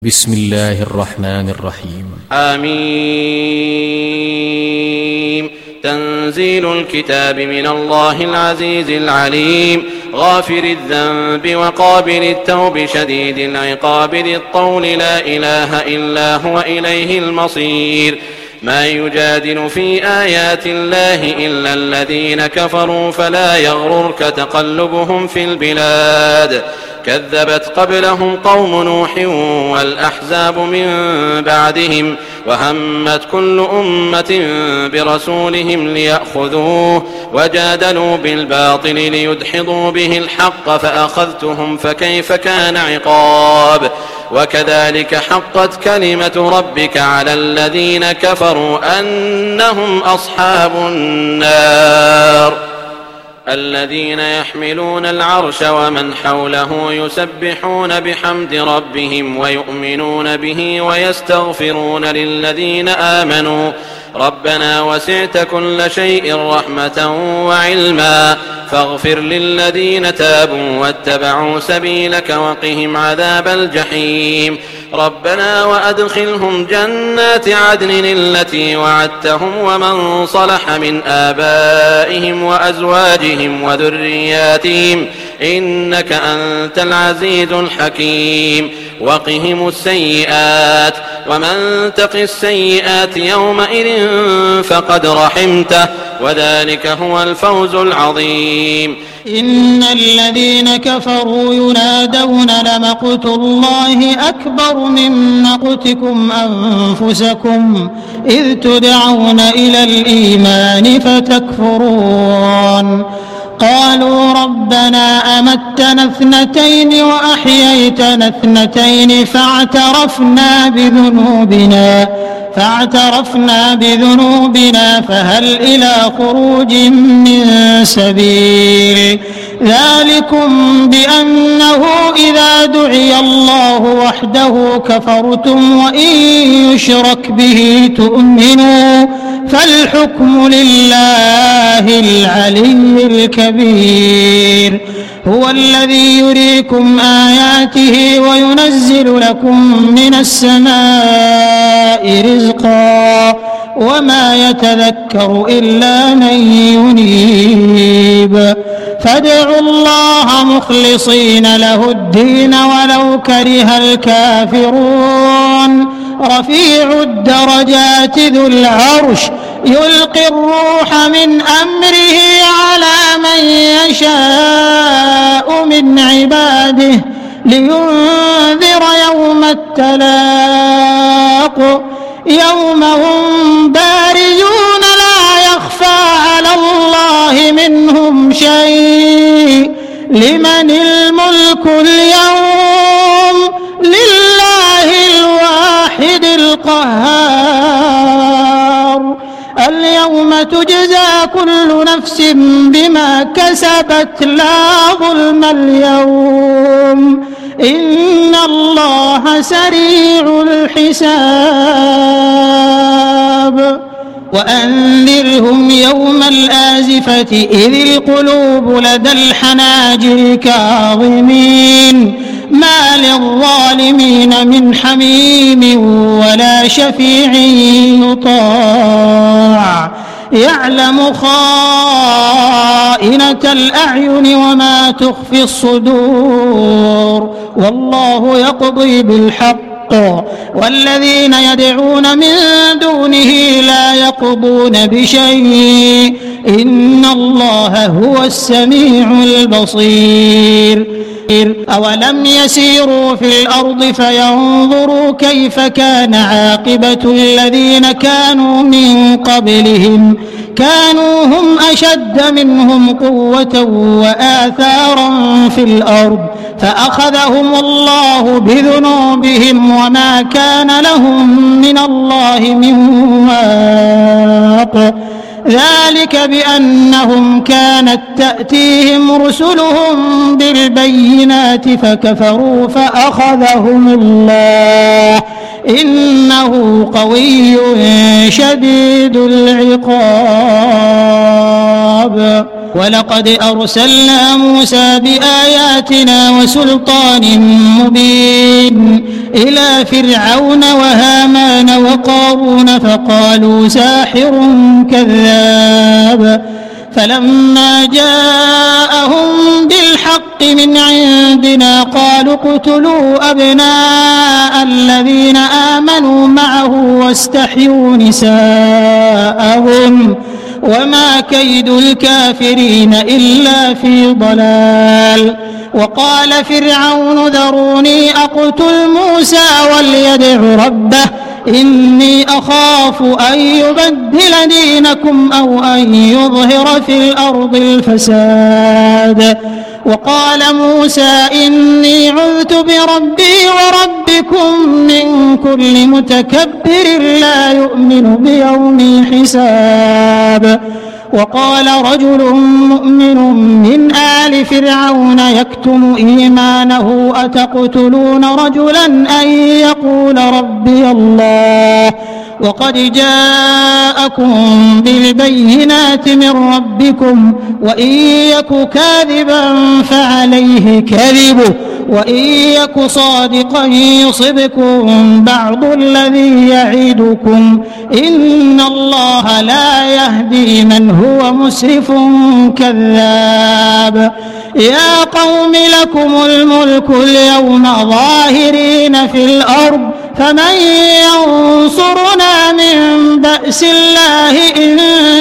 بسم الله الرحمن الرحيم. آمين. تنزيل الكتاب من الله العزيز العليم، غافر الذنب وقابل التوب شديد العقاب ذي الطول، لا إله إلا هو إليه المصير. ما يجادل في آيات الله إلا الذين كفروا، فلا يغررك تقلبهم في البلاد. كذبت قبلهم قوم نوح والأحزاب من بعدهم، وهمت كل أمة برسولهم ليأخذوه، وجادلوا بالباطل ليدحضوا به الحق، فأخذتهم فكيف كان عقاب. وكذلك حقت كلمة ربك على الذين كفروا أنهم أصحاب النار. الذين يحملون العرش ومن حوله يسبحون بحمد ربهم ويؤمنون به ويستغفرون للذين آمنوا ربنا وسعت كل شيء رحمة وعلما، فاغفر للذين تابوا واتبعوا سبيلك وقهم عذاب الجحيم. ربنا وأدخلهم جنات عدن التي وعدتهم ومن صلح من آبائهم وأزواجهم وذرياتهم إنك أنت العزيز الحكيم. وقهم السيئات، ومن تق السيئات يومئذ فقد رحمته، وذلك هو الفوز العظيم. إن الذين كفروا ينادون لمقت الله أكبر من مقتكم أنفسكم إذ تدعون إلى الإيمان فتكفرون. قالوا ربنا أمتنا اثنتين وأحييتنا اثنتين فاعترفنا بذنوبنا فهل إلى خروج من سبيل. ذلكم بأنه إذا دعي الله وحده كفرتم وإن يشرك به تؤمنوا، فالحكم لله العلي الكبير. هو الذي يريكم آياته وينزل لكم من السماء رزقا وما يتذكر إلا من ينيب. فادعوا الله مخلصين له الدين ولو كره الكافرون. رفيع الدرجات ذو العرش يلقي الروح من أمره على من يشاء من عباده لينذر يوم التلاق، يوم هم بارزون لا يخفى على الله منهم شيء. لمن الملك اليوم؟ لله الواحد القهار. اليوم تجزى كل نفس بما كسبت لا ظلم اليوم، إن الله سريع الحساب. وأنذرهم يوم الآزفة إذ القلوب لدى الحناجر كاظمين، ما للظالمين من حميم ولا شفيع يطاع. يعلم خائنة الأعين وما تخفي الصدور، والله يقضي بالحق والذين يدعون من دونه لا يقضون بشيء، إن الله هو السميع البصير. أولم يسيروا في الأرض فينظروا كيف كان عاقبة الذين كانوا من قبلهم، كانوا هم أشد منهم قوة وآثارا في الأرض فأخذهم الله بذنوبهم وما كان لهم من الله من واق. ذلك بأنهم كانت تأتيهم رسلهم بالبينات فكفروا فأخذهم الله، إنه قوي شديد العقاب. ولقد أرسلنا موسى بآياتنا وسلطان مبين إلى فرعون وهامان وقارون فقالوا ساحر كذاب فلما جاءهم بالحق من عندنا قالوا اقتلوا أبناء الذين آمنوا معه واستحيوا نساءهم وما كيد الكافرين إلا في ضلال. وقال فرعون ذروني أقتل موسى وليدع ربه إني أخاف أن يبدل دينكم أو أن يظهر في الأرض الفساد. وقال موسى إني عذت بربي وربكم من كل متكبر لا يؤمن بيوم الحساب. وقال رجل مؤمن من آل فرعون يكتم إيمانه أتقتلون رجلا أن يقول ربي الله وقد جاءكم بالبينات من ربكم وإن يك كاذبا فعليه كذبه وإن يك صادقا يصبكم بعض الذي يعدكم إن الله لا يهدي من هو مسرف كذاب. يا قوم لكم الملك اليوم ظاهرين في الأرض فمن ينصرنا من بأس الله إن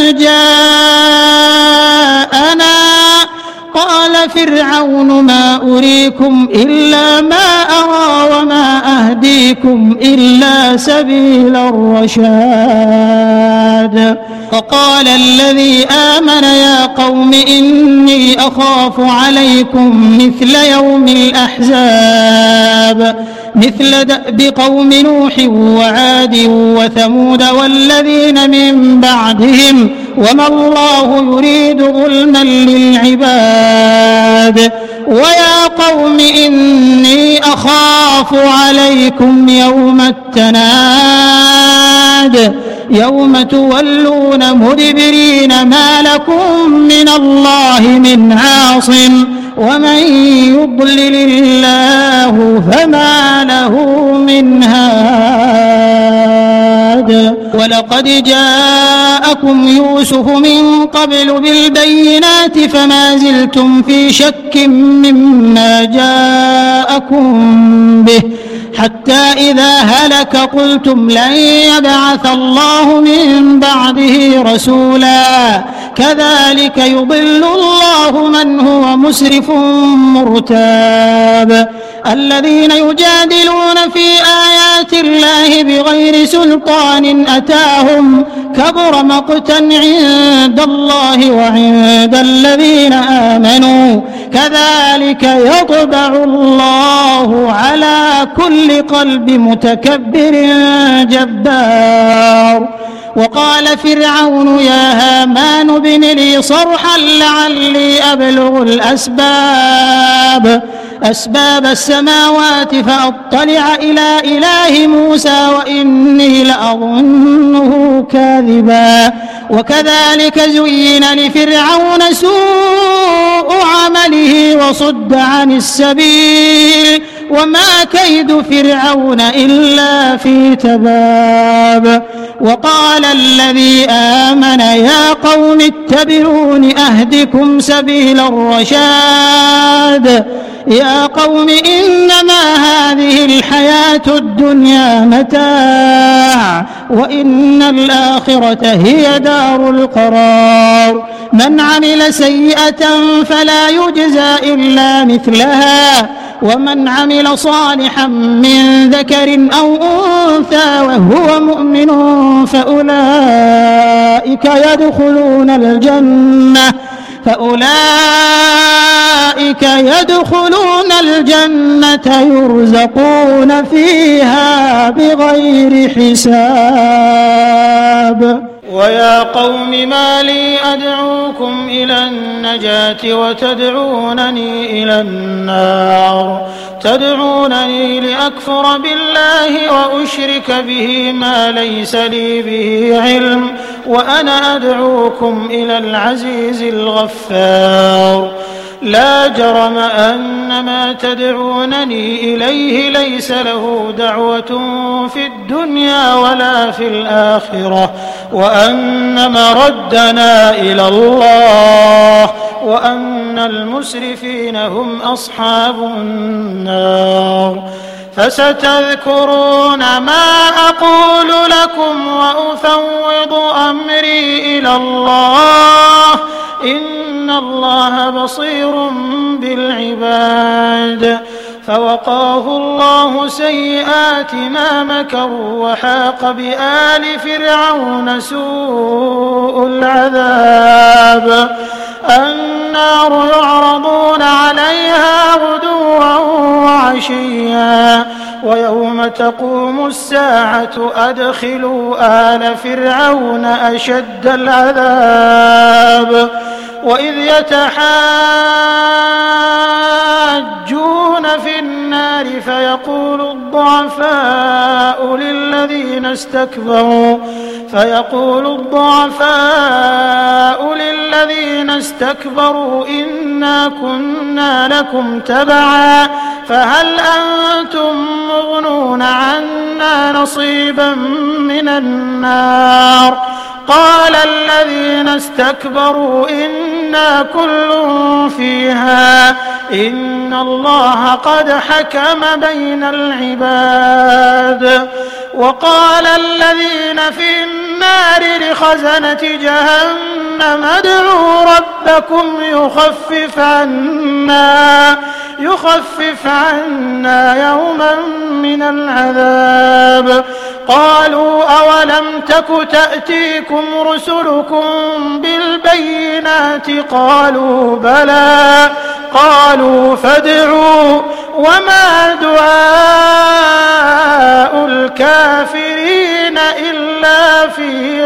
جاءنا. قال فرعون ما أريكم إلا ما أرى وما أهديكم إلا سبيل الرشاد. وقال الذي آمن يا قوم إني أخاف عليكم مثل يوم الأحزاب مثل دأب قوم نوح وعاد وثمود والذين من بعدهم وما الله يريد ظلما للعباد. ويا قوم إني أخاف عليكم يوم التناد يوم تولون مدبرين ما لكم من الله من عاصم ومن يضلل الله فما له من هاد. ولقد جاءكم يوسف من قبل بالبينات فما زلتم في شك مما جاءكم به حتى إذا هلك قلتم لن يبعث الله من بعده رسولا كذلك يضل الله من هو مسرف مرتاب. الذين يجادلون في آيات الله بغير سلطان أتاهم كبر مقتا عند الله وعند الذين آمنوا كذلك يطبع الله على كل قلب متكبر جبار. وقال فرعون يا هامان ابن لي صرحا لعلي أبلغ أسباب السماوات فأطلع إلى إله موسى وإني لأظنه كاذبا. وكذلك زين لفرعون سوء عمله وصد عن السبيل وما كيد فرعون إلا في تباب. وقال الذي آمن يا قوم اتبعون أهدكم سبيل الرشاد. يا قوم إنما هذه الحياة الدنيا متاع وإن الآخرة هي دار القرار. من عمل سيئة فلا يجزى إلا مثلها ومن عمل صالحا من ذكر أو أنثى وهو مؤمن فأولئك يدخلون الجنة يرزقون فيها بغير حساب. ويا قوم ما لي أدعوكم إلى النجاة وتدعونني إلى النار تدعونني لأكفر بالله وأشرك به ما ليس لي به علم وأنا أدعوكم إلى العزيز الغفار. لا جرم أن ما تدعونني إليه ليس له دعوة في الدنيا ولا في الآخرة وأن مردنا إلى الله وأن المسرفين هم أصحاب النار. فستذكرون ما أقول لكم وأفوض أمري إلى الله إن الله بصير بالعباد. فوقاه الله سيئات ما مكروا وحاق بآل فرعون سوء العذاب. النار يعرضون عليها غدوا وعشيا ويوم تقوم الساعة أدخلوا آل فرعون أشد العذاب. وإذ يتحاجون في النار فيقول الضعفاء للذين استكبروا إنا كنا لكم تبعا فهل أنتم مغنون عنا نصيبا من النار. قال الذين استكبروا إنا كل فيها إن الله قد حكم بين العباد. وقال الذين في النار لخزنة جهنم ادعوا ربكم يخفف عنا يوما من العذاب. قالوا أولم تك تأتيكم رسلكم بالبينات قالوا بلى قالوا فادعوا وما دعاء الكافرين إلا في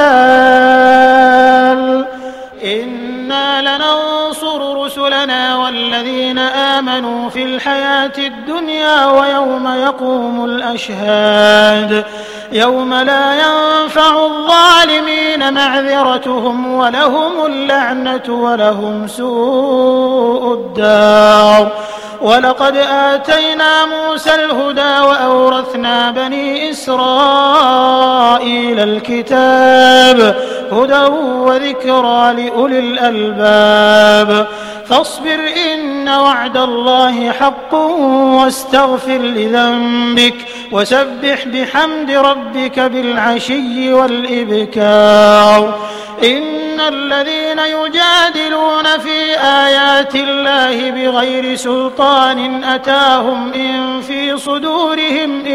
ضلال. إنا لننصر رسلنا والذين آمنوا في الحياة الدنيا ويوم يقوم الأشهاد يوم لا ينفع الظالمين معذرتهم ولهم اللعنة ولهم سوء الدار. ولقد آتينا موسى الهدى وأورثنا بني إسرائيل الكتاب هدى وذكرى لأولي الألباب. فاصبر إن وعد الله حق واستغفر لذنبك وسبح بحمد ربك بالعشي والإبكار. إن الذين يجادلون في آيات الله بغير سلطان أتاهم إن في صدورهم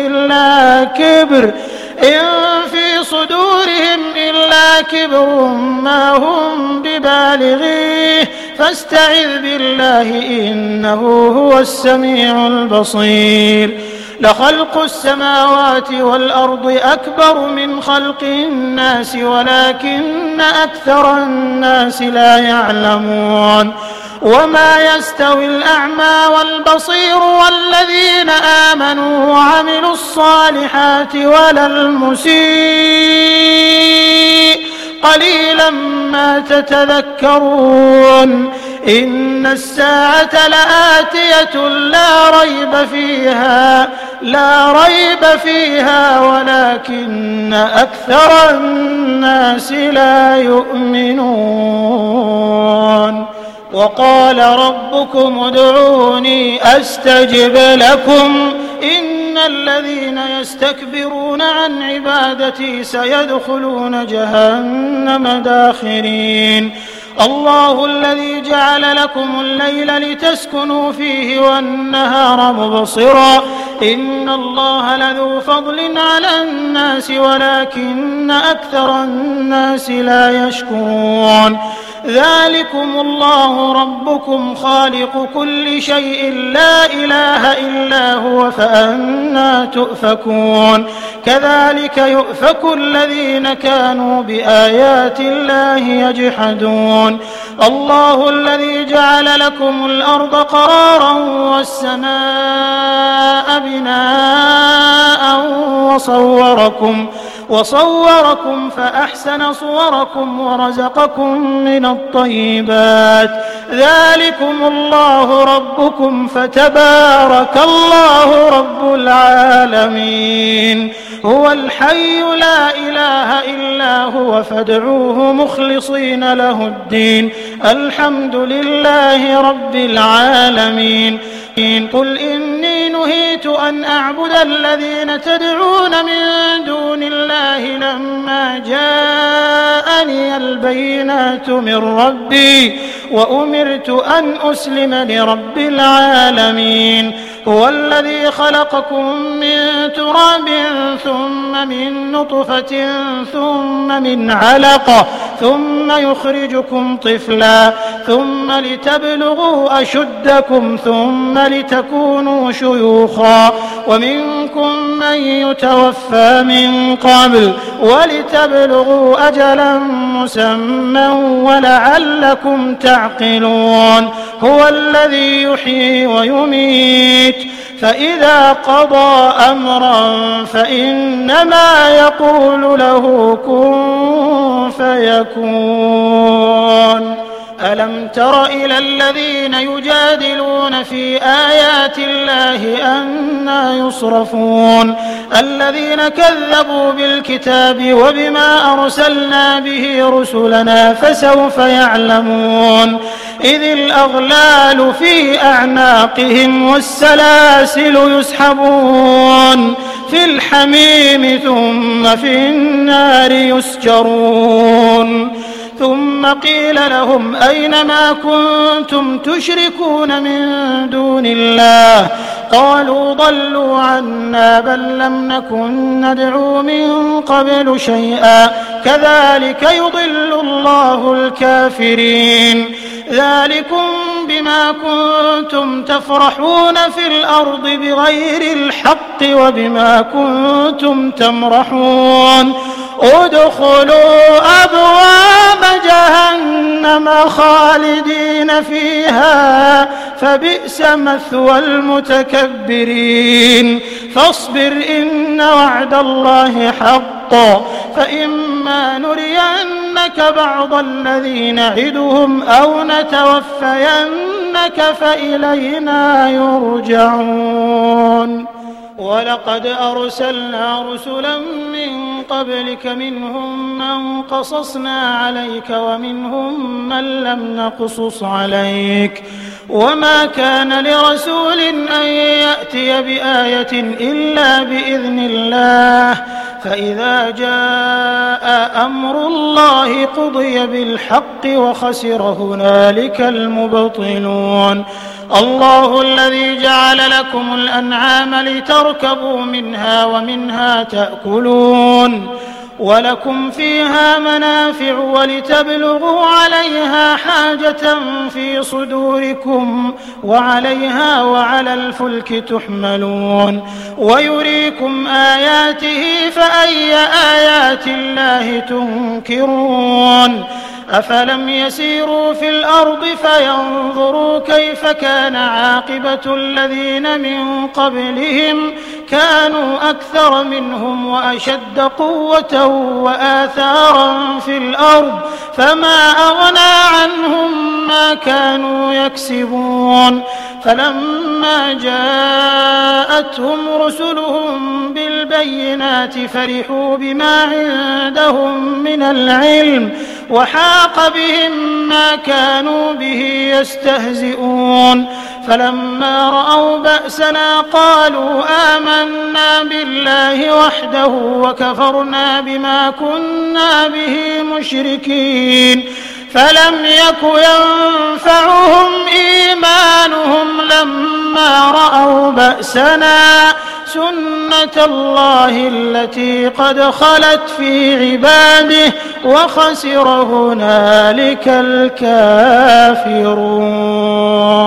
إلا كبر ما هم ببالغيه فاستعذ بالله إنه هو السميع البصير. لخلق السماوات والأرض أكبر من خلق الناس ولكن أكثر الناس لا يعلمون. وما يستوي الأعمى والبصير والذين آمنوا وعملوا الصالحات ولا المسيء قليلا ما تتذكرون. إن الساعة لآتية لا ريب فيها ولكن أكثر الناس لا يؤمنون. وقال ربكم ادعوني أستجب لكم إن الذين يستكبرون عن عبادتي سيدخلون جهنم داخرين. الله الذي جعل لكم الليل لتسكنوا فيه والنهار مبصرا إن الله لذو فضل على الناس ولكن أكثر الناس لا يشكرون. ذلكم الله ربكم خالق كل شيء لا إله إلا هو فأنى تؤفكون. كذلك يؤفك الذين كانوا بآيات الله يجحدون. الله الذي جعل لكم الأرض قرارا والسماء بناء وصوركم فأحسن صوركم ورزقكم من الطيبات ذلكم الله ربكم فتبارك الله رب العالمين هو الحي لا إله إلا هو فادعوه مخلصين له الدين الحمد لله رب العالمين قل إني نهيت أن أعبد الذين تدعون من دون الله لما جاءني البينات من ربي وأمرت أن أسلم لرب العالمين هو الذي خلقكم من تراب ثم من نطفة ثم من علقة ثم يخرجكم طفلا ثم لتبلغوا أشدكم ثم لتكونوا شيوخا ومنكم من يتوفى من قبل ولتبلغوا أجلا مسمى ولعلكم تعقلون هو الذي يحيي ويميت فإذا قضى أمرا فإنما يقول له كن فيكون ألم تر إلى الذين يجادلون في آيات الله أنى يصرفون الذين كذبوا بالكتاب وبما أرسلنا به رسلنا فسوف يعلمون إذ الأغلال في أعناقهم والسلاسل يسحبون في الحميم ثم في النار يسجرون ثم قيل لهم أين ما كنتم تشركون من دون الله قالوا ضلوا عنا بل لم نكن ندعو من قبل شيئا كذلك يضل الله الكافرين ذلكم بما كنتم تفرحون في الأرض بغير الحق وبما كنتم تمرحون ادخلوا أبواب جهنم خالدين فيها فبئس مثوى المتكبرين فاصبر إن وعد الله حق فإما نرينك بعض الذي نعدهم أو نتوفينك فإلينا يرجعون ولقد أرسلنا رسلا من قبلك منهم من قصصنا عليك ومنهم من لم نقصص عليك وما كان لرسول أن يأتي بآية إلا بإذن الله فإذا جاء أمر الله قضي بالحق وخسر هنالك المبطلون الله الذي جعل لكم الأنعام لتركبوا منها ومنها تأكلون ولكم فيها منافع ولتبلغوا عليها حاجة في صدوركم وعليها وعلى الفلك تحملون ويريكم آياته فأي آيات الله تنكرون أفلم يسيروا في الأرض فينظروا كيف كان عاقبة الذين من قبلهم كانوا أكثر منهم وأشد قوة وآثارا في الأرض فما أغنى عنهم ما كانوا يكسبون فلما جاءتهم رسلهم بالبينات فرحوا بما عندهم من العلم وحاق بهم ما كانوا به يستهزئون فلما رأوا بأسنا قالوا آمنا بالله وحده وكفرنا بما كنا به مشركين فلم يك ينفعهم إيمانهم لما رأوا بأسنا سنة الله التي قد خلت في عباده وخسر هنالك الكافرون